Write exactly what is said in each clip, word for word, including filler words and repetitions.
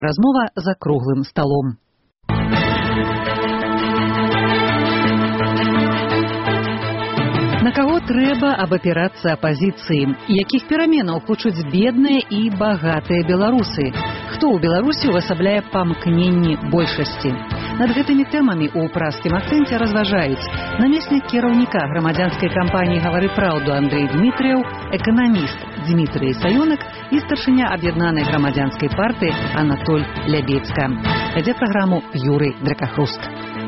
Размова за круглым столом. На каго трэба абапірацца апазіцыі? Якіх пераменаў хочуць бедныя і багатыя беларусы? Хто ў Беларусі ўвасабляе памкненні большасці? Над гэтымі тэмамі ў празкім акцэнце разважаюць намеснік кіраўніка грамадзянскай кампаніі «Гавары праўду» Андрэй Дмітрыяў, эканаміст Дмітрый Саёнак і старшыня аб'яднанай грамадзянскай партыі Анатоль Лябедзька. Вядзе праграму Юрый Дракахруст.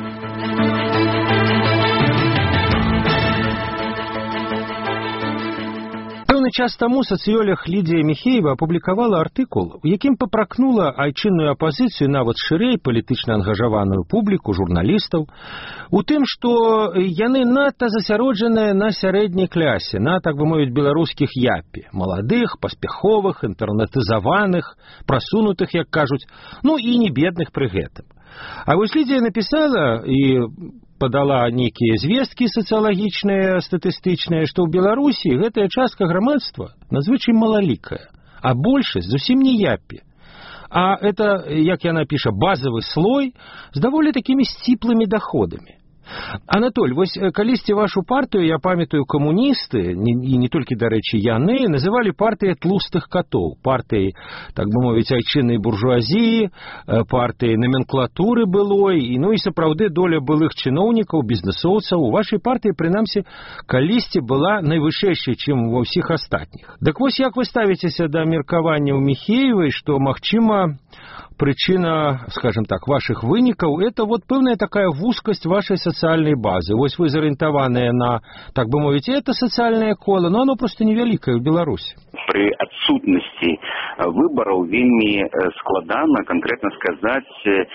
Час таму сацыёлог Лідія Міхеева апублікавала артыкул, у якім папракнула айчынную апазіцыю, нават шырэй палітычна ангажаваную публіку, журналістаў, у тым, што яны надта засяроджаныя на сярэдняй клясе, на, так бы мовіць, беларускіх япі, маладых, паспяховых, інтэрнэтызаваных, прасунутых, як кажуць, ну і не бедных пры гэтым. А вось Лідія напісала і падала нейкія звесткі сацыялагічныя, статыстычныя, што ў Беларусі гэтая частка грамадства надзвычай малалікая, а большасць зусім не япі. А это, як яна піша, базавы слой з даволі такімі сціплымі даходамі. Анатоль, вось калісьці вашу партыю, я памятаю, камуністы, і не толькі, дарэчы, яны, называлі партыяй тлустых катоў, партыяй, так бы мовіць, айчыннай буржуазіі, партыяй номенклатуры былой, і, ну і сапраўды доля былых чыноўнікаў, бізнесоўцаў у вашай партыі, прынамсі, калісьці была найвышэйшай, чым ва ўсіх астатніх. Дык вось як вы ставіцеся да меркаванняў Міхеевай, што, магчыма, причина, скажем так, ваших вынікаў, это вот пэўная такая вузкость вашей социальной базы. Вось вы зарыентаваныя на, так бы мовіць, это социальное коло, но оно просто невялікае ў Беларусі. При адсутнасці выбораў вельмі складана конкретно сказаць,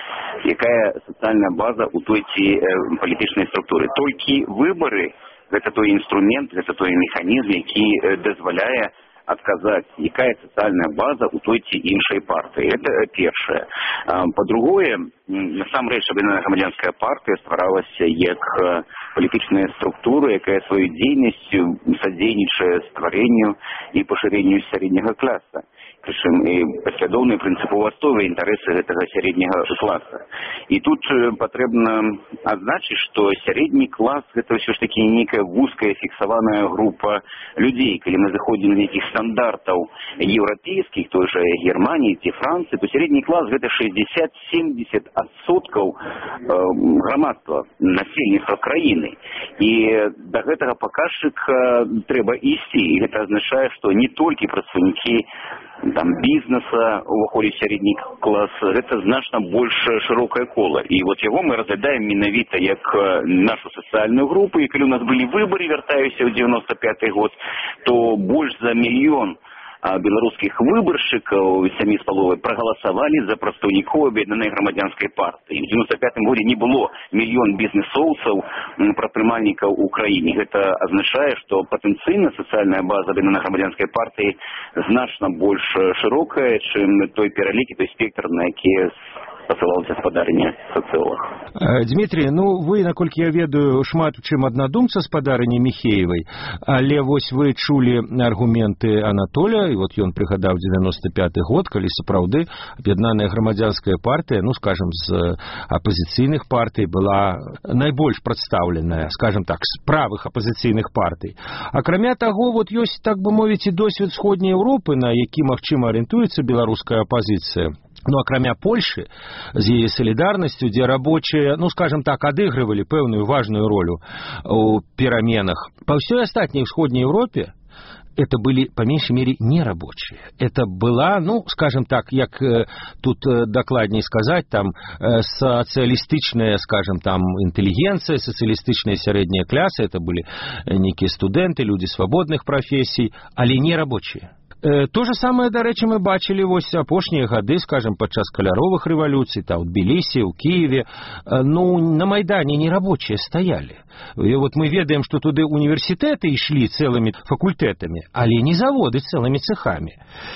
якая социальная база у той ці палітычнай структуры. Толькі выборы – гэта той інструмент, гэта той механізм, які дазваляе адказаць, якая сацыяльная база у той ці іншай партыі. Это першае. Па-другое, насамрэч аб'яднаная грамадзянская партыя стваралася як палітычная структура, якая сваёй дзейнасцю садзейнічае стварэнню і пашырэнню сярэдняга класа. Прычым і паслядоўна і прынцыпова адстойвае інтарэсы гэтага сярэдняга класа. І тут патрэбна адзначыць, што сярэдні клас гэта ўсё ж такі нейкая вузкая фіксаваная група людзей. Калі мы заходзім на нейкіх стандартаў еўрапейскіх, той жа Германії ці Францыі, то сярэдні клас гэта шэсцьдзесят-семьдесят адсоткаў грамадства, насельніцтва краіны. І да гэтага паказчыка трэба ісці. І гэта азначае, што не толькі прадстаўнікі там бізнеса уваходзіць сярэдні клас, гэта значна больш шырокае кола. І вот яго мы разглядаем менавіта як нашу сацыяльную групу. І калі у нас былі выбары, вяртаюся ў дзевяносто пяты год, то больш за мільён беларускіх выбаршчыкаў сямі з паловай прагаласавалі за прадстаўнікоў аб'яднанай грамадзянскай партыі. У дзевяносто пятым годзе не было мільён бізнесоўцаў, прадпрымальнікаў у краіне. Гэта азначае, што патэнцыйна сацыяльная база аб'яднанай грамадзянскай партыі значна больш шырокая, чым той пералік і той спектр, на які пасылаўся спадарня сацыолог. Дмітрий, ну вы, наколькі я ведаю, шмат чым аднадумца спадарні Міхеевай, але вось вы чулі аргументы Анатоля, і вот ён прыгадаў дзевяносто пяты год, калі сапраўды аб'яднаная грамадзянская партыя, ну скажем, з апазіцыйных партый была найбольш прадстаўленая, скажем так, з правых апазіцыйных партый. Акрамя таго, вот ёсць, так бы мовіць, і досвед сходняй Еўропы, на які, магчыма, арыентуецца беларуская апазіцыя. Ну, акрамя Польши, з яе солідарнасцю, дзе рабочыя, ну, скажем так, адыгрывалі пэўную важную ролю у пераменах. Па ўсёй астатняй усходняй Европе это были, по меньшей мере, не рабочие. Это была, ну, скажем так, як э, тут э, докладнее сказать, там, э, социалистичная, скажем, там, интеллигенция, социалистичная средняя класса, это были некие студенты, люди свободных профессий, але не рабочие. То же самое, до речі, мы бачили вось апошнія гады, скажем, падчас каляровых рэвалюцый, там, в Тбілісі, у Киеве, ну, на Майдане не рабочие стояли. И вот мы ведаем, что туды университеты шли целыми факультетами, але не заводы целыми цехами.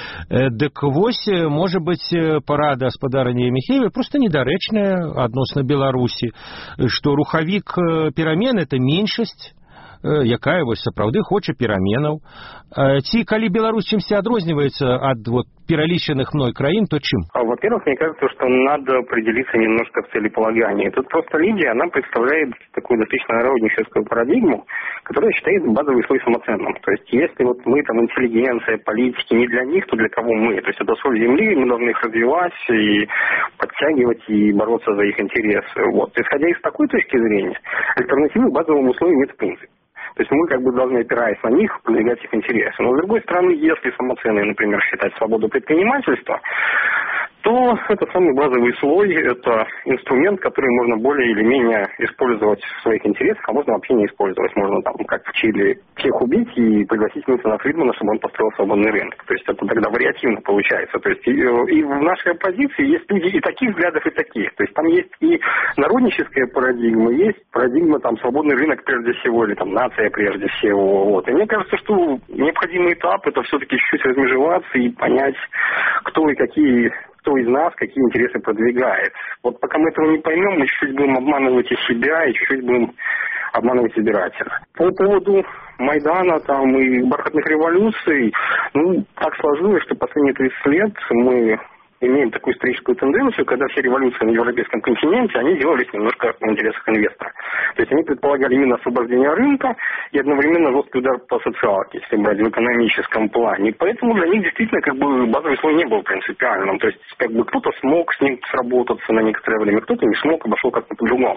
Дык вось, может быть, парада спадарні Міхеевай просто недарэчная адносна Беларусі, что рухавік перамен — это меньшасць, якая вось сапраўды хоча пераменаў. Ці калі Беларусь чымсьці адрозніваецца ад вот пералічаных мной краін, то чем? Во-первых, мне кажется, что надо определиться немножко в целеполагании. Тут просто Лидия, она представляет такую достаточно народническую парадигму, которая считает базовый слой самоценным. То есть, если вот мы там интеллигенция, политики, не для них, то для кого мы? То есть, это соль земли, мы должны их развивать и подтягивать и бороться за их интересы. Вот. Исходя из такой точки зрения, альтернативы базовому слою нет в принципе. То есть мы как бы должны, опираясь на них, продвигать их интересы. Но с другой стороны, если самоценной, например, считать свободу предпринимательства, то это самый базовый слой, это инструмент, который можно более или менее использовать в своих интересах, а можно вообще не использовать. Можно там, как в Чили, всех убить и пригласить Милтона Фридмана, чтобы он построил свободный рынок. То есть это тогда вариативно получается. То есть и, и в нашей оппозиции есть люди и таких взглядов, и таких. То есть там есть и народническая парадигма, есть парадигма там свободный рынок прежде всего, или там нация прежде всего. Вот. И мне кажется, что необходимый этап это все-таки чуть-чуть размежеваться и понять, кто и какие... кто из нас какие интересы продвигает. Вот пока мы этого не поймем, мы чуть-чуть будем обманывать и себя, и чуть-чуть будем обманывать избирателя. По поводу Майдана там, и бархатных революций, ну, так сложилось, что последние тридцать лет мы имеем такую историческую тенденцию, когда все революции на европейском континенте, они делались немножко в интересах инвестора. То есть они предполагали именно освобождение рынка и одновременно жесткий удар по социалке, если брать в экономическом плане. Поэтому для них действительно как бы базовый слой не был принципиальным. То есть как бы кто-то смог с ним сработаться на некоторое время, кто-то не смог, обошел как-то по-другому.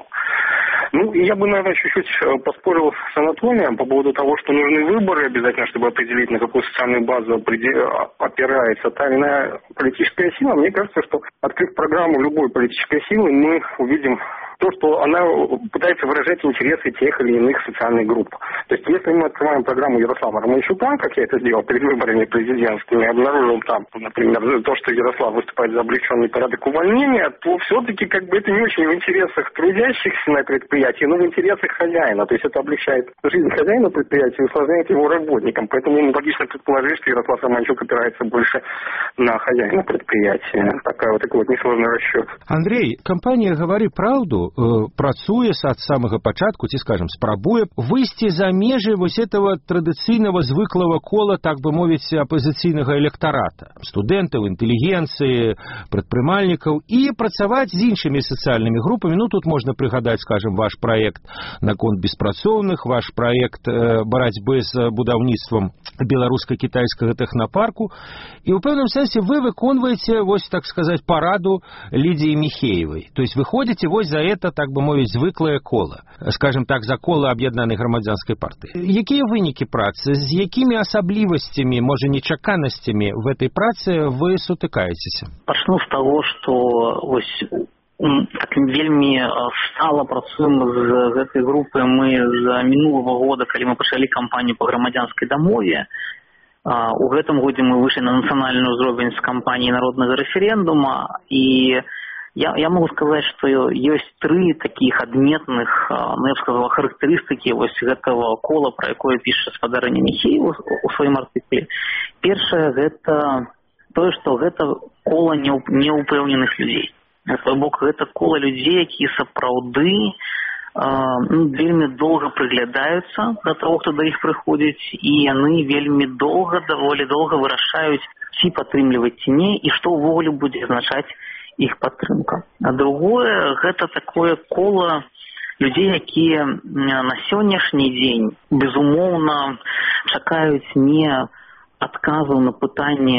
Ну, и я бы, наверное, чуть-чуть поспорил с Анатолием по поводу того, что нужны выборы обязательно, чтобы определить, на какую социальную базу опирается та или иная политическая сила. Мне кажется, что, открыв программу любой политической силы, мы увидим то, что она пытается выражать интересы тех или иных социальных групп. То есть, если мы открываем программу Ярослава Романчука, как я это сделал перед выборами президентскими, обнаружил там, например, то, что Ярослав выступает за облегченный порядок увольнения, то все-таки как бы это не очень в интересах трудящихся на предприятии, но в интересах хозяина. То есть, это облегчает жизнь хозяина предприятия и усложняет его работникам. Поэтому логично предположить, что Ярослав Романчук опирается больше на хозяина предприятия. Такая вот такой вот несложный расчет. Андрей, компания «Говори правду» працуе ад самага пачатку, ці, скажем, спрабуе выйсці за межы вось этого традыцыйнага звыклага кола, так бы мовіць, апазіцыйнага электарата, студэнтаў, інтэлігенцыі, прадпрымальнікаў і працаваць з іншымі сацыяльнымі групамі. Ну, тут можна прыгадаць, скажем, ваш праект наконт беспрацоўных, ваш праект барацьбы з будаўніцтвам беларуска-кітайскага тэхнапарку. І ў пэўным сэнсе вы выконваеце, вось, так сказаць, параду Лідіі Міхеевай. То есть вы ходите вось за это, так бы мовіць, звыклае кола, скажем так, за кола аб'яднанай грамадзянскай партыі. Якія вынікі працы, з якімі асаблівасцямі, можа, нечаканасцямі в этой працы вы сутыкаецеся? Пачну з таго, што вось так вельмі стала працуем з гэтай групы мы з мінулага года, калі мы пачалі кампанію па грамадзянскай дамове. У гэтым годзе мы выйшлі на нацыянальны ўзровень з кампаніі народнага рэферэндума, і Я, я могу сказать, что есть три таких адметных, ну, я бы сказала, характеристики вот этого кола, про якое пишет спадарыня Михеева у своем артикле. Первое, это то, что это кола неупэўненых людей. На свой бок, это кола людей, которые сапраўды ну, вельмі долго приглядаются до того, кто до их приходит, и они вельмі долго, довольно долго вырашают, ці падтрымліваць ці не, и что ўвогуле будет означать их падтрымка. А другое, гэта такое кола людей, якія на сённяшні дзень безумоўна чакаюць не адказу на пытанне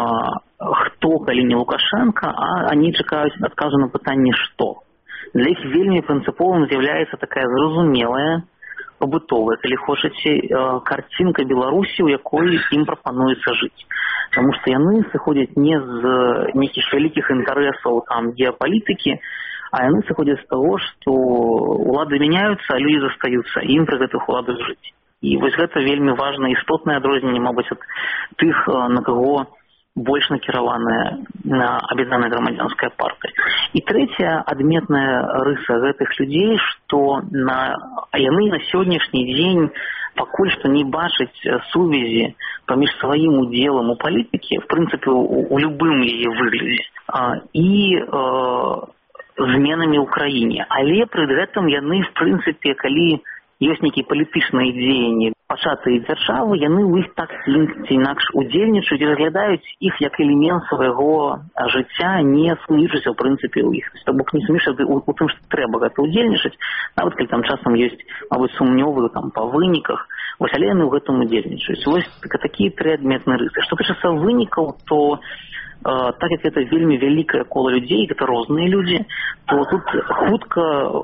хто, калі не Лукашенко, а они чакаюць адказу на пытанне што. Для іх вельмі прынцыповым з'яўляецца такая зразумелая, побытовая, калі хочаце, картинка Беларусі, у якой ім прапануецца жыць. Потому что яны сыходзяць не з нейкіх вялікіх інтарэсаў там геапалітыкі, а яны сыходзяць з таго, што улады мяняюцца, а людзі застаюцца, і ім пры гэтых уладах жыць. І вось гэта вельмі важна, істотнае адрозненне, мабыць, ад тых, на каго больш накіраваная на аб'яднаная грамадзянская партыя. І трэцяя адметная рыса гэтых людзей, што на яны на сённяшні дзень пакуль што не бачаць сувязі паміж сваім удзелам у палітыкі, в прынцыпе, у, у любым яе выглядзе, і зменамі ў краіне. Але пры гэтым яны, в прынцыпе, калі ёсць нейкія палітычныя дзеянні пачатыя дзяржавы, яны ў іх так ці інакш удзельнічаюць і разглядаюць іх як элемент свайго жыцця, не сумнічаюся ў прынцыпе ў іх. То бок не сумнічаюся у, у тым, што трэба гэта удзельнічаць, нават калі там часам ёсць, мабыць, сумнёвы там па выніках, вось, але яны ў гэтым удзельнічаюць. Вось такія тры адметныя рысы. Што тычыцца вынікаў, то так як это вельмі вялікае кола людзей, гэта розныя людзі, то тут хутка,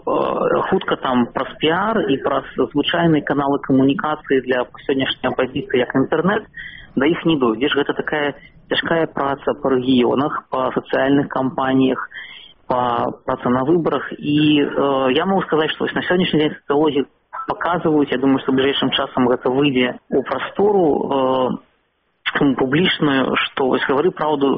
хутка там праз піар і праз звычайныя каналы камунікацыі для сённяшняй апазіцыі, як інтэрнэт, да іх не дойдзеш. Гэта такая цяжкая праца па рэгіёнах, па сацыяльных кампаніях, па праца на выбарах. І э, я могу сказаць, што на сённяшні дзень сацыялогі паказваюць, я думаю, што бліжэйшым часам гэта выйдзе ў прастору, э, публічную, што вось гавары праўду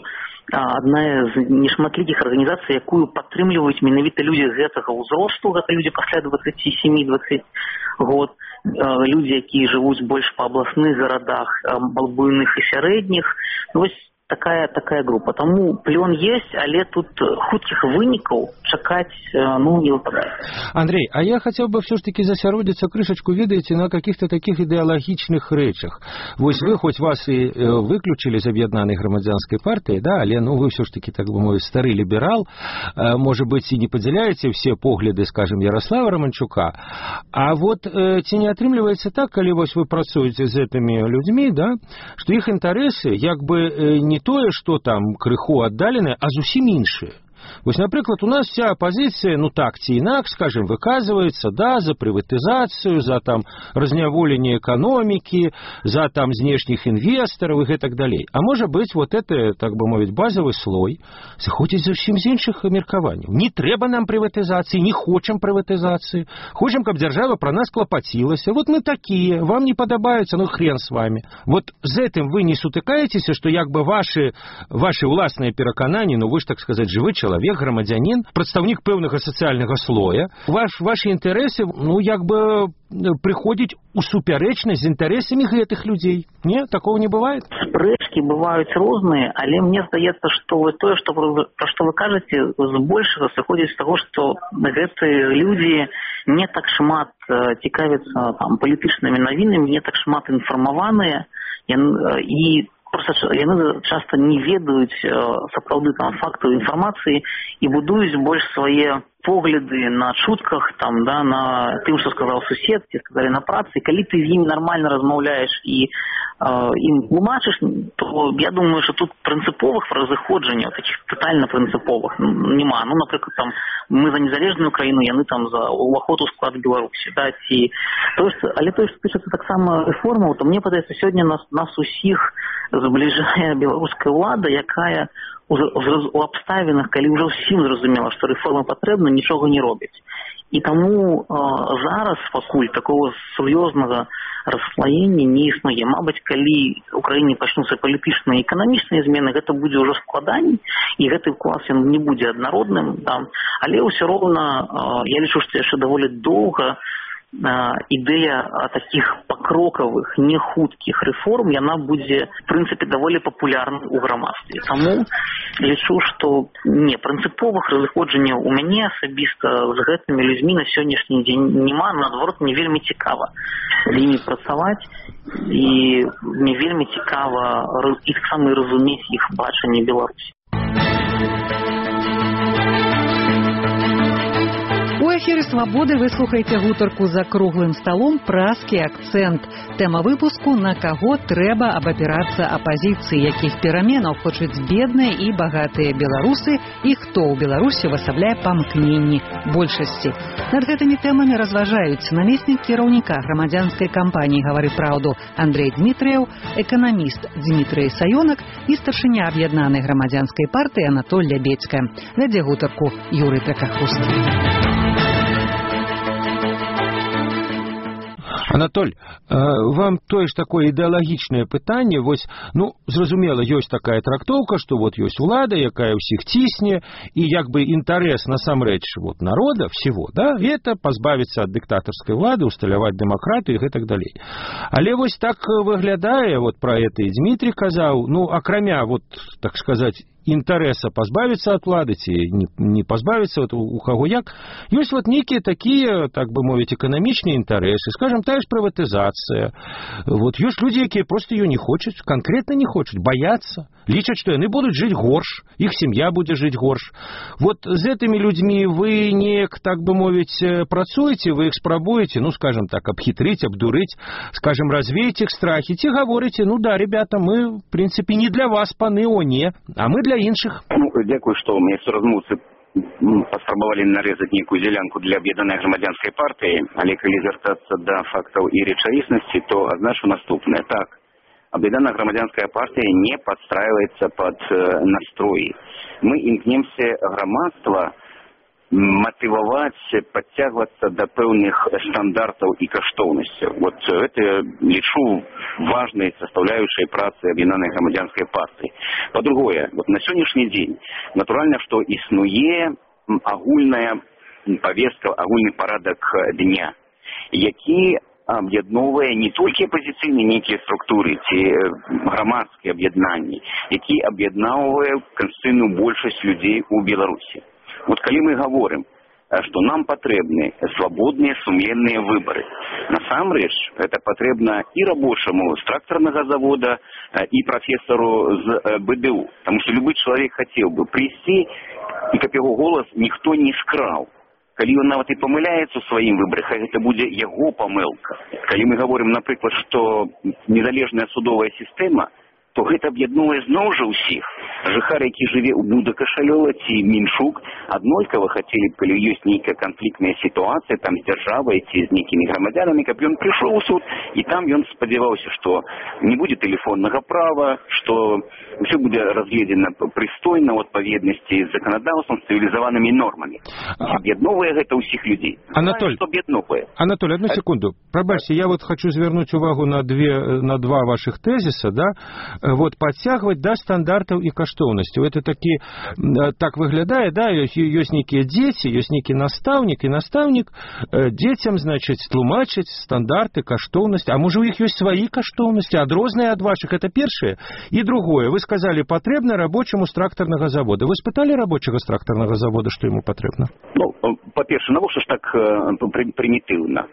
адна з нешматлікіх арганізацый, якую падтрымліваюць менавіта людзі гэтага ўзросту, гэта людзі пасля дваццаць сем дваццаць год, людзі, якія жывуць больш па абласных гарадах, буйных і сярэдніх. Вось такая такая група. Таму плён есть, але тут хуткіх вынікаў чакаць, ну, не выпадае. Андрей, а я хотел бы все ж таки засяродзіцца крышачку, ведаеце, на каких-то таких ідэалагічных рэчах. Вось вы, хоць вас і выключили з аб'яднанай грамадзянскай партыі, да, але ну вы все ж таки, так бы мовіць, стары ліберал, может быть, і не падзяляеце все погляды, скажем, Ярослава Романчука. А вот ці не атрымліваецца так, калі вось вы працуеце з гэтымі людзьмі, да, што іх інтарэсы як бы не тое, што там крыху аддаленыя, а зусім іншыя. Вось, напрыклад, у нас вся апозіцыя, ну так ці інакш, скажем, выказваецца, да, за прыватызацыю, за там разняволенне эканомікі, за там знешніх інвестараў і гэтак далей. А можа быць, вот это, так бы мовіць, базавы слой сыходзіць зусім з іншых меркаванняў. Не трэба нам прыватызацыі, не хочам прыватызацыі, хочам, каб дзяржава пра нас клапацілася. Вот мы такія, вам не падабаецца, ну хрен с вами. Вот з гэтым вы не сутыкаецеся, што як бы ваши, ваши ўласныя перакананні, ну вы ж, так сказаць, жывы чалавек, чалавек, грамадзянін, прадстаўнік пэўнага сацыяльнага слоя, ваш, ваши інтарэсы, ну, як бы прыходзіць у супярэчнасць з інтарэсамі гэтых людзей. Не? Такого не бывает? Спрэчкі бываюць розныя, але мне здаецца, што тое, што, пра што вы кажаце, збольшага сыходзіць з таго, што гэтыя людзі не так шмат цікавяцца там палітычнымі навінамі, не так шмат інфармаваныя, і просто яны часто не ведаюць сапраўды там фактаў інфармацыі і будуюць больш свае погляды на чутках, там, да, на тым, што сказаў сусед, ці сказалі на працы. Калі ты з ім нармальна размаўляеш і э, ім тлумачыш, то я думаю, што тут прынцыповых разыходжанняў, такіх тотальна прынцыповых, няма. Ну, напрыклад, там, мы за незалежную краіну, яны там за уваход у склад Беларусі, да, ці... То есть, але тое, што тычыцца таксама рэформаў, то мне падаецца, сёння нас, нас усіх збліжае беларуская ўлада, якая у абставінах, калі ўжо ўсім зразумела, што рэформа патрэбна, нічога не робіць. І таму э, зараз пакуль такого сур'ёзнага расслаення не існуе. Мабыць, калі ў краіне пачнуцца палітычныя і эканамічныя змены, гэта будзе ўжо складаней, і гэты клас ён не будзе аднародным, да. Але ўсё роўна, э, я лічу, што яшчэ даволі доўга ідэя такіх пакрокавых, не хуткіх рэформ, яна будзе, в прынцыпе, даволі папулярнай у грамадстве. Таму лічу, што не, прынцыповых разыходжанняў у мяне асабіста з гэтымі людзьмі на сённяшні дзень няма, наадварот, мне вельмі цікава з імі працаваць, і мне вельмі цікава і таксама разумець іх бачанне Беларусі. У эфіры «Свабоды» вы слухаеце гутарку за круглым сталом «Празкі акцэнт». Тэма выпуску «На каго трэба абапірацца апазіцыі, якіх пераменаў хочуць бедныя і багатыя беларусы, і хто ў Беларусі ўвасабляе памкненні большасці». Над гэтымі тэмамі разважаюць намеснік кіраўніка грамадзянскай кампаніі «Гавары праўду» Андрей Дмітрыеў, эканаміст Дмітрый Саёнак і старшыня аб'яднанай грамадзянскай партыі Анатоль Лябедзька. Вядзе гутарку Юрый Пекахуст. Анатоль, вам тое ж такое ідэалагічнае пытанне, вось, ну, зразумела, ёсць такая трактоўка, што вот ёсць улада, якая ўсіх цісне, і як бы інтарэс насамрэч вот народа, всего, да, это пазбавіцца ад дыктатарскай улады, усталяваць дэмакратыю і гэтак далей. Але вось так выглядае, вот пра это і Дмітрий казаў, ну, акрамя, вот, так сказаць, інтарэса пазбавіцца ад улады ці не, не пазбавіцца, вот, у, у каго як. Ёсць вот нейкія такія, так бы мовіць, эканамічныя інтарэсы, скажем, тая ж прыватызацыя. Вот ёсць людзі, якія проста ее не хочуць, конкретно не хочуць, бояцца, лічаць, што яны будуць жыць горш, іх сям'я будзе жыць горш. Вот з гэтымі людзьмі вы неяк, так бы мовіць, працуеце, вы іх спрабуеце, ну, скажем так, абхітрыць, абдурыць, скажем, развеять их страхи, те говорите, ну да, ребята, мы, в принципе, не для вас, паны, о, не, а мы для іншых. Ну, дякую, што мне все размовцы паспрабавалі нарэзаць нейкую зелянку для аб'яднанай грамадзянскай партыі, але калі звяртацца да фактаў і рэчаіснасці, то адзначу наступнае. Так, аб'яднаная грамадзянская партыя не падстрайваецца пад э, настроі. Мы імкнемся грамадства мотивовать, подтягиваться до пэўных стандартаў и каштоўнасцяў. Вот это, лічу, важной составляющей працы аб'яднанай грамадзянскай партыі. По-другое, вот на сегодняшний день, натуральна, што існуе агульная повестка, агульны парадак дня, які аб'ядноўвае не толькі апазіцыйныя нейкія структуры ці грамадскія аб'яднанні, які аб'ядноўвае канстытуцыйную большасць людзей у Беларусі. Вот коли мы говорим, что нам потребны свободные, сумленные выборы, насамрэч это потребно и рабочему с тракторного завода, и профессору з бэ дэ у. Потому что любой человек хотел бы прийти, и как его голос никто не скрал. Калі он нават и помыляется в своим выборах, это будет его помылка. Калі мы говорим, например, что незалежная судовая система, то гэта аб'ядноўвае зноў жа ўсіх. Жыхар, які жыве ў Буда-Кашалёва ці Мінчук, аднолькава хацелі б, калі ёсць нейкая канфліктная сітуацыя там з дзяржавай ці з нейкімі грамадзянамі, каб ён прыйшоў у суд, і там ён спадзяваўся, што не будзе тэлефоннага права, што ўсё будзе разгледзена прыстойна ў адпаведнасці з заканадаўствам, з цывілізаванымі нормамі. Аб'ядноўвае гэта ўсіх людзей. Анатоль, Анатоль, одну секунду. Прабачце, я вот хочу звярнуць увагу на, две, на два ваших тезиса, да? Вот, подтягивать до стандартов и каштоўнасцяў. Это таки, так выглядае, да, ёсць нейкія дзеці, ёсць нейкі настаўнік, і настаўнік дзецям, значыць, тлумачыць стандарты, каштоўнасці. А можа, у іх ёсць сваі каштоўнасці, адрозныя ад вашых, это першае. І другое, вы сказали, патрэбна рабочаму з трактарнага завода. Вы спыталі рабочага з трактарнага завода, што яму патрэбна? Ну, па-перше, навошта ж так прымітыўна?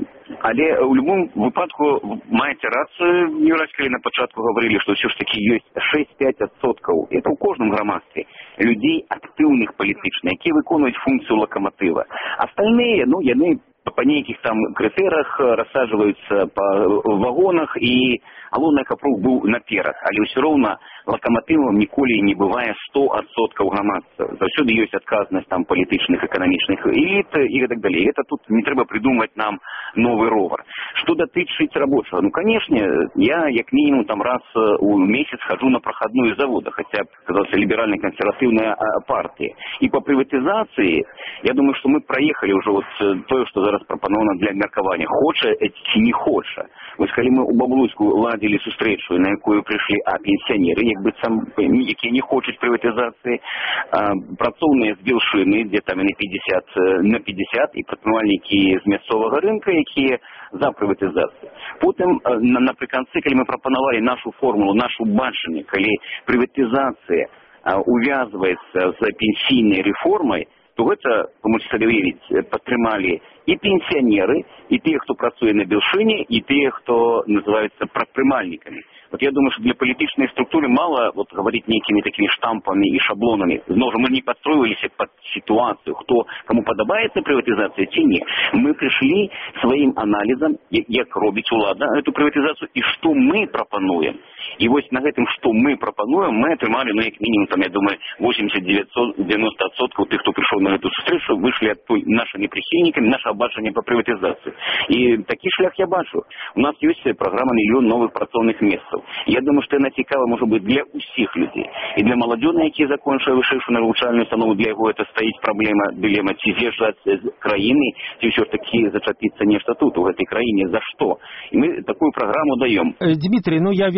Але ў любом выпадку маеце рацыю, Юрась, калі на пачатку говорили, што ўсё ж таки ёсць шэсць-пяць адсоткаў. Это ў кожным грамадстве людзей актыўных палітычна, якія выконваюць функцыю лакаматыва. Астальныя, ну, яны по нейкіх там крытэрах рассаживаются по вагонах, і галоўнае, каб рух быў наперад. Але ўсё роўна лакаматывам ніколі не бывае сто адсоткаў грамадства. Заўсёды ёсць адказнасць там палітычных, эканамічных эліт і так далей. Это тут не трэба придумывать нам новый ровар. Что датычыць рабочего? Ну, конечно, я як минимум там раз у месяц хожу на проходную завода, хотя, казалось, либерально-консервативная партия. И по приватизации, я думаю, что мы проехали уже вот то, что зараз прапановано для меркавання. Хоча ці не хоча. Вось калі мы у Баблуйску ладзілі сустрэчу, на якую прыйшлі а пенсіянеры, як быццам, якія не хочуць прыватызацыі, працоўныя з Белшыны, дзе там і на пятьдесят на пятьдесят, і прадпрымальнікі з мясцовага рынка, якія за прыватызацыю. Потым напрыканцы, калі мы прапанавалі нашу формулу, нашу бачанне, калі прыватызацыя увязваецца з пенсійнай рэформай, то гэта, вы можете сабе уявіць, падтрымалі і пенсіянеры, і тыя, хто працуе на Белшыне, і тыя, хто называюцца прадпрымальнікамі. Вот я думаю, что для политической структуры мало вот говорить некими такими штампами и шаблонами. Знову мы не подстроились под ситуацию, кто, кому подобается приватизация, чи нет. Мы пришли своим анализом, як робить улада эту приватизацию, и что мы пропонуем. И вот на этом, что мы пропонуем, мы отримали, ну, как минимум, там, я думаю, восемьдесят-девяносто отсотков тех, кто пришел на эту встречу, вышли оттуда нашими прихильниками, наше обачение по приватизации. И такий шлях я бачу. У нас есть программа «Миллион новых працоўных месцаў». Я думаю, что она цікава, может быть, для усіх людей. И для молодённых, які закончили вышэйшую навучальную установу, для яго это стоит проблема, дилемма, ці з'язджаць з краіны, ці ўсё ж таки зачапіцца нешта тут, у этой краіне, за что. И мы такую программу даем. Дмитрий, ну я ведаю, вы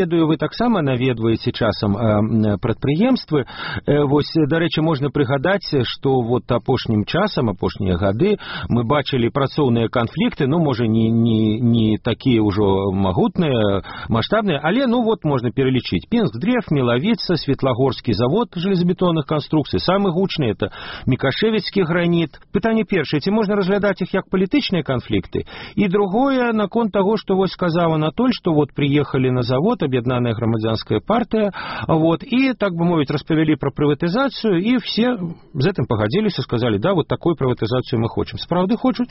таксама наведваеце часам прадпрыемствы. Вось, дарэчы, можна прыгадаць, што вот апошнім часам, апошнія гады мы бачылі працоўныя канфлікты, ну, можа, не, не, не такія ўжо магутныя, маштабныя, але, ну, вот можна пералічыць. Пінск-Дреф, Мелавіца, Светлагорскі завод железабетонных канструкцый, самы гучны это Мікашевіцкі граніт. Пытанне першае, ці можна разглядаць іх як палітычныя канфлікты? І другое, наконт таго, што вось сказаў Анатоль, што вот приехалі на завод Аб'яднаная грамадзянская партыя, вот, і, так бы мовіць, распавялі пра прыватызацыю, і все з гэтым пагадзіліся, сказалі, да, вот такую прыватызацыю мы хочам. Справды хочуць?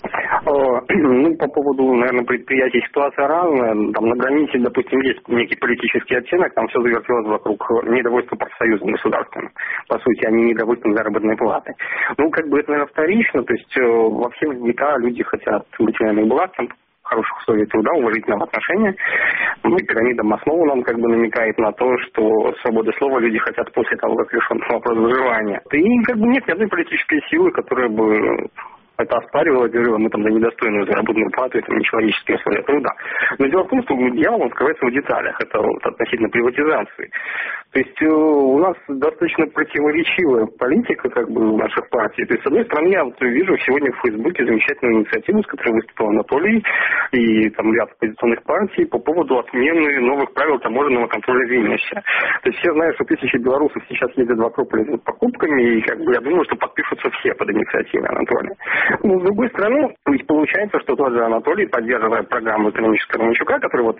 Ну, по поводу, наверное, предприятий ситуация разная. Там на границе, допустим, есть некий политический оттенок, там все завертелось вокруг недовольства профсоюзом государственным. По сути, они недовольны заработной платой. Ну, как бы это, наверное, вторично, то есть во всех веках люди хотят быть членами власти, хороших условий труда, уважительного отношения. Ну, и пирамида Маслоу нам как бы намекает на то, что свобода слова люди хотят после того, как решен вопрос выживания. И как бы нет ни одной политической силы, которая бы это оспаривала, говорила, мы там за недостойную заработную плату, это нечеловеческие условия труда. Но дело в том, что дьявол скрывается в деталях, это вот относительно приватизации. То есть у нас достаточно противоречивая политика как бы в наших партий. То есть, с одной стороны, я вот вижу сегодня в Фейсбуке замечательную инициативу, с которой выступил Анатолий и там ряд оппозиционных партий по поводу отмены новых правил таможенного контроля в Вильнюсе. То есть все знают, что тысячи белорусов сейчас ездят в Акрополь за покупками, и как бы я думаю, что подпишутся все под инициативой Анатолия. Но с другой стороны, ведь получается, что тот же Анатолий, поддерживая программу экономического Романчука, который вот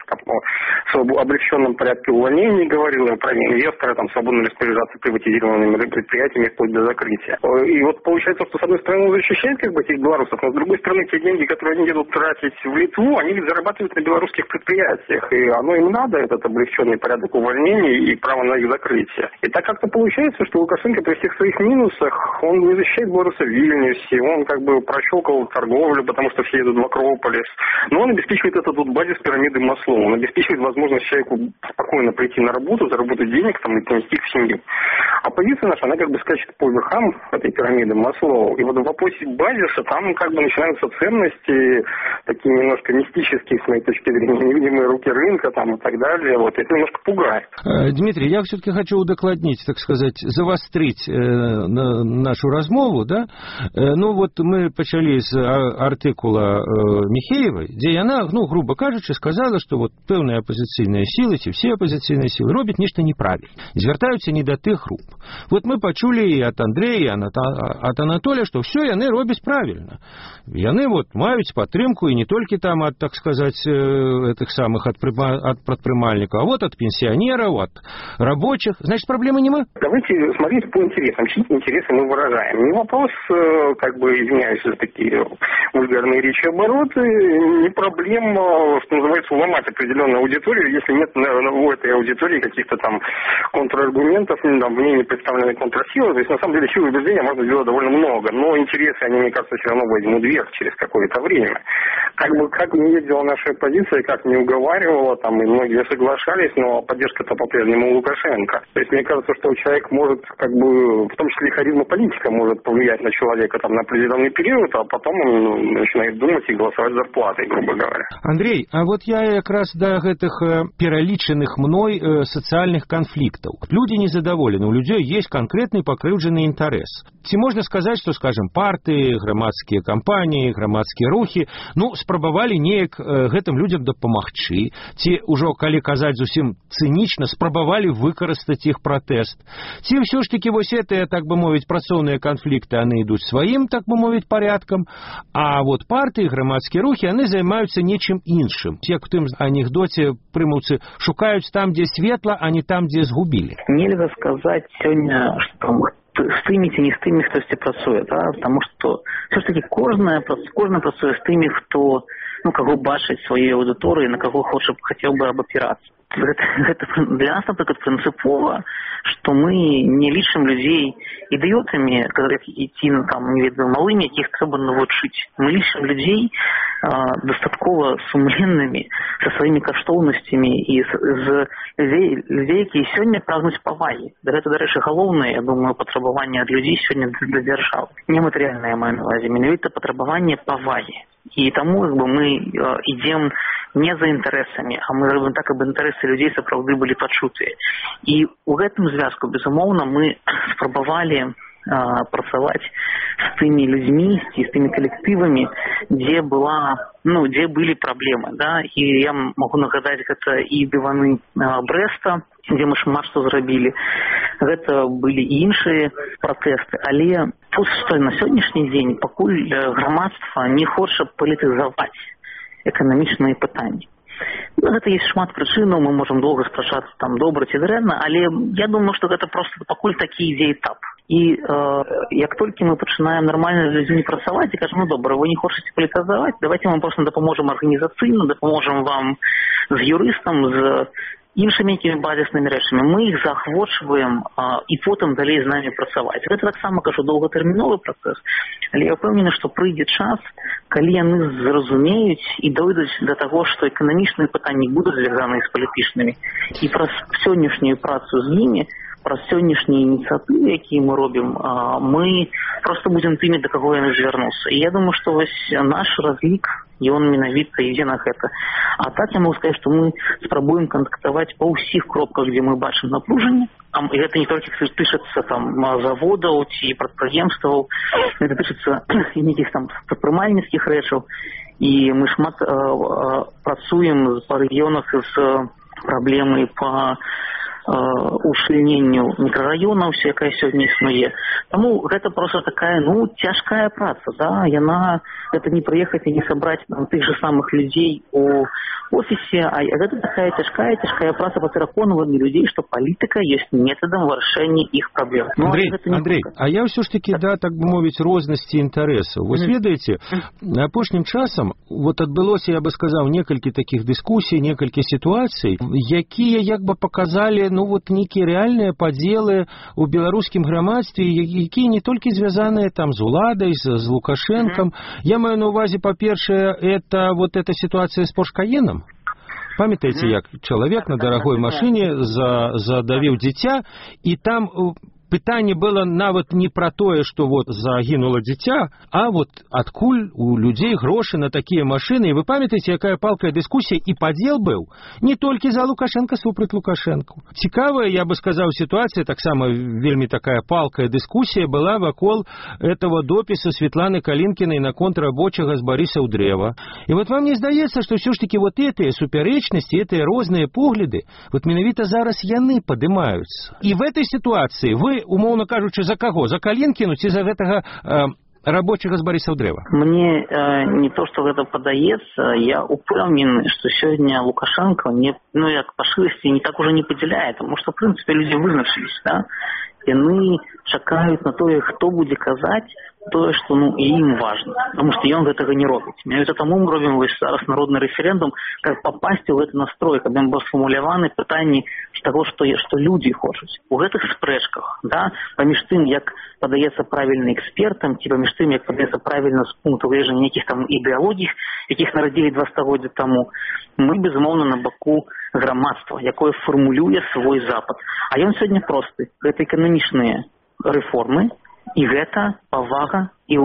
в облегченном порядке увольнений говорил о праве инвестора, там, свободно распоряжаться приватизированными предприятиями вплоть до закрытия. И вот получается, что с одной стороны он защищает как бы этих белорусов, но с другой стороны те деньги, которые они едут тратить в Литву, они ведь зарабатывают на белорусских предприятиях. И оно им надо, этот облегченный порядок увольнений и право на их закрытие. И так как-то получается, что Лукашенко при всех своих минусах, он не защищает белорусов в Вильнюсе, он как бы прощелкал торговлю, потому что все едут в Акрополис. Но он обеспечивает этот вот базис пирамиды Маслоу. Он обеспечивает возможность человеку спокойно прийти на работу, заработать денег там, и понести в семью. А позиция наша, она как бы скачет по верхам этой пирамиды Маслоу. И вот в вопросе базиса там как бы начинаются ценности, такие немножко мистические, с моей точки зрения, невидимые руки рынка там, и так далее. Вот это немножко пугает. Дмитрий, я все-таки хочу удокладнить, так сказать, завострить э, на, нашу размову, да? Э, ну вот мы пачалі з артыкула э, Михеевой, дзе яна, ну, грубо кажучы, сказала, што вот пэўныя апозіцыйныя сілы, ці все апозіцыйныя сілы робяць нешта неправільна, звяртаюцца не да тых груп. Вот мы пачулі і ад Андрэя, і ад Анатоля, што все яны робяць правільна. Яны вот маюць падтрымку і не толькі там ад, так сказать, этих самых ад, ад прадпрымальнікаў, а вот ад пенсионеров, от рабочих. Значит, проблемы не мы? Давайте смотреть по интересам. Чьи интересы мы выражаем. Не вопрос, как бы, извиняюсь за такие вульгарные речи обороты, не проблема, что называется, уломать определенную аудиторию, если нет у этой аудитории каких-то там контраргументов, там, в ней не представлены контрсилы. То есть, на самом деле, силы убеждения можно сделать довольно много, но интересы, они, мне кажется, все равно возьмут вверх через какое-то время. Как бы, как не ездила наша оппозиция, как не уговаривала, там, и многие соглашались, но поддержка-то по-прежнему у Лукашенко. То есть, мне кажется, что человек может, как бы, в том числе и харизма политика может повлиять на человека там на определенный период, а потом он начинает думать и голосовать зарплатой, грубо говоря. Андрей, а вот я как раз до гэтых э, пералічаных мной э, социальных конфликтов. Люди незадоволены, у людей есть конкретный покрыўджаны интерес. Ці можно сказать, что, скажем, партии, громадские компании, громадские рухи, ну, спрабавали неяк э, гэтым людям дапамагчы, ці ўжо, калі казаць зусім цынічна, спрабавали выкарыстаць іх пратэст. Ці ўсё ж таки вось гэтыя, так бы мовіць, працоўныя канфлікты, яны ідуць сваім, так бы мовіць, порядкам, а вот партии, громадские рухи, яны займаюцца нечым іншым. Як в тым анекдоце прымаўцы шукаюць там, дзе светла, а не там, дзе згубілі. Нельзя сказаць сёння, што з тымі ці не з тымі, хтосьці працуе, да? Потому что все ж таки кожная, кожная працуе з тымі, хто, ну, каго бачыць сваёй аўдыторыі, на каго хоча, хацеў бы абапірацца. Гэта, гэта для нас, напрыклад, прынцыпова, што мы не лічым людзей ідыётамі, ці там, не ведаю, малымі, якіх трэба навучыць. Мы лічым людзей а, дастаткова сумленнымі, са сваімі каштоўнасцямі і з, з людзей, людзей, якія сёння прагнуць павагі. Гэта, дарэчы, галоўнае, я думаю, патрабаванне ад людзей сёння для дзяржавы. Нематэрыяльнае, маю на ўвазе, менавіта патрабаванне павагі. И тому как бы, мы э, идем не за інтарэсамі, а мы робім так, каб інтарэсы людзей сапраўды былі пачутыя. І ў гэтым звязку, безумоўна, мы спрабавалі працаваць з тымі людзьмі і з тымі калектывамі, дзе была, ну, дзе былі праблемы, да, і я магу нагадаць, гэта і дываны Брэста, дзе мы шмат што зрабілі, гэта былі і іншыя пратэсты, але тут, што на сённяшні дзень пакуль грамадства не хоча палітызаваць эканамічныя пытанні. Гэта есть шмат прычынаў, мы можам доўга спрачацца там добра ці дрэнна, але я думаю, што гэта проста пакуль такі ідзе этап. І э, як толькі мы пачынаем нармальна з людзьмі працаваць і кажам, ну добра, вы не хочаце палітызаваць, давайте мы проста дапаможам арганізацыйна, дапаможам вам з юрыстам, з іншымі якімі базіснымі рэчамі. Мы іх заахвочваем а, і потым далей з намі працаваць. Гэта таксама, кажу, доўгатэрміновы працэс, але я ўпэўнены, што прыйдзе час, калі яны зразумеюць і дойдуць да таго, што эканамічныя пытанні будуць звязаныя з палітычнымі. І праз сённяшнюю працу з імі, праз сённяшнія ініцыятывы, якія мы робім, а, мы проста будзем тымі, да каго яны звярнуцца. І я думаю, што вось наш разлік, і он менавіта ідзе на гэта. А так я могу сказаць, што мы спрабуем кантактаваць па ўсіх кропках, дзе мы бачым напружанне. І гэта не толькі тычыцца там заводаў ці прадпрыемстваў, гэта тычыцца і нейкіх там прадпрымальніцкіх рэчаў. І мы шмат э, э, працуем па рэгіёнах з праблемай па ушчыльненню мікрараёнаў, якая сёння існуе. Таму гэта проста такая, ну, цяжкая праца, да, яна, гэта не прыехаць і не сабраць там тых же самых людзей у офісе, а гэта такая цяжкая, цяжкая праца па пераконванні людзей, што палітыка ёсць метадам вырашэння іх праблем. Ну, Андрей, Андрей, а я ўсё ж такі, да, так бы мовіць, рознасці інтарэсаў. Вось ведаеце, апошнім часам вот адбылося, я бы сказаў, некалькі такіх дыскусій, некалькі сітуацый, якія як бы паказалі, ну, вот нейкія рэальныя падзелы ў беларускім грамадстве, якія не толькі звязаныя там з уладай, з, з Лукашэнкам. Mm-hmm. Я маю на увазе, па-першае, это вот эта ситуация с Порш-Каенам. Памятаеце, як чалавек на дарагой машыне за, задавіў дзіця, і там пытанне было нават не пра тое, што вот загінула дзіця, а вот адкуль у людзей грошы на такія машыны. І вы памятаеце, якая палкая дыскусія і падзел быў не толькі за Лукашенко супраць Лукашэнку. Цікавая, я бы сказаў, сітуацыя, таксама вельмі такая палкая дыскусія была вакол этого допісу Светланы Калінкінай на контррабочага з Барысаў дрэва. І вот вам не здаецца, што ўсё ж такі вот гэтыя супярэчнасці, гэтыя розныя погляды, вот менавіта зараз яны падымаюцца. І в этой сітуацыі вы, умоўно кажучы, за каго? За Калінкіну ці за гэтага э, рабочага з Барысаў дрэва? Мне э, не то, што гэта падаецца, я упэўнены, што сёння Лукашенко не, ну, як па шырсці не так уже не падзяляе, тому што, в прынцыпе, людзі вызначылись, да? Яны чакаюць на тое, хто будзе казаць тое, што, ну, і ім важна, потому што ён гэтага не робіць. Менавіта таму мы робім вось зараз народны рэферэндум, каб папасці ў гэты настрой, каб ён быў сфармуляваны пытанні з таго, што, што людзі хочуць. У гэтых спрэчках, да, паміж тым, як падаецца правільна экспертам, ці паміж тым, як падаецца правільна з пункту гледжання нейкіх там ідэалогій, якіх нарадзілі два стагоддзя таму, мы, безумоўна, на баку грамадства, якое фармулюе свой запад. А ён сёння просты. Гэта эканамічныя рэформы, і гэта павага і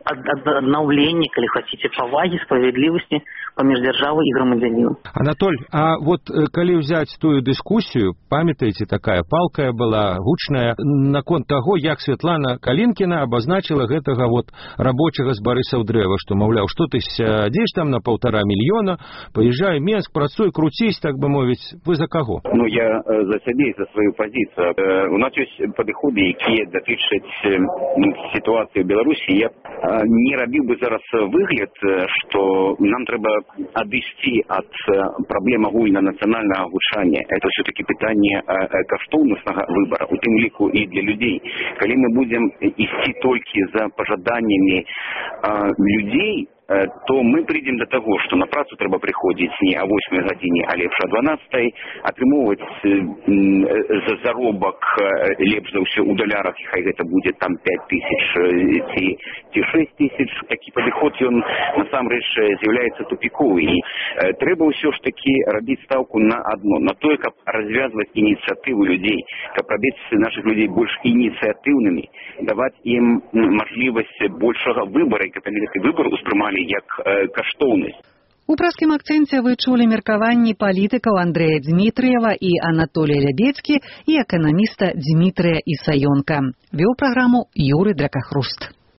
аднаўленне, калі хацеце, павагі, справядлівасці паміж дзяржавай і грамадзянінам. Анатоль, а вот калі ўзяць тую дыскусію, памятаеце, такая палкая была, гучная, наконт таго, як Светлана Калінкіна абазначыла гэтага вот рабочага з Барысаў дрэва, што, маўляў, што ты сядзеш там на паўтара мільёна, паязджай Менск, працуй, круцісь, так бы мовіць. Вы за каго? Ну, я за сябе і за сваю пазіцыю. У нас ёсць падыходы, якія датычаць сітуацыі ў Беларусі. Я не рабіў бы зараз выгляд, што нам трэба адысці ад праблем агульнанацыянальнага гучання. Это все-таки пытанне каштоўнаснага выбара, у тым ліку і для людзей. Калі мы будзем ісці толькі за пажаданнямі людзей, то мы прыйдзем да таго, што на працу трэба прыходзіць не о восьмай гадзіне, а лепш о дванаццатай, атрымоўваць за заробак лепш за ўсё ў далярах, хай гэта будзе там пяць тысяч ці, ці шэсць тысяч. Такі падыход, ён насамрэч з'яўляецца тупіковы. І трэба ўсё ж такі рабіць стаўку на адно, на тое, каб развязваць ініцыятыву людзей, каб рабіць нашых людзей больш ініцыятыўнымі, даваць ім мажлівасць большага выбара, і каб яны гэты выбар успрымалі як э, каштоўнасць. У пражскім акцэнце вы чулі меркаванні палітыкаў Андрэя Дзмітрыева і Анатолія Лябедзькі і эканаміста Дзмітрыя Ісаёнка. Вёў праграму Юрый Дракахруст.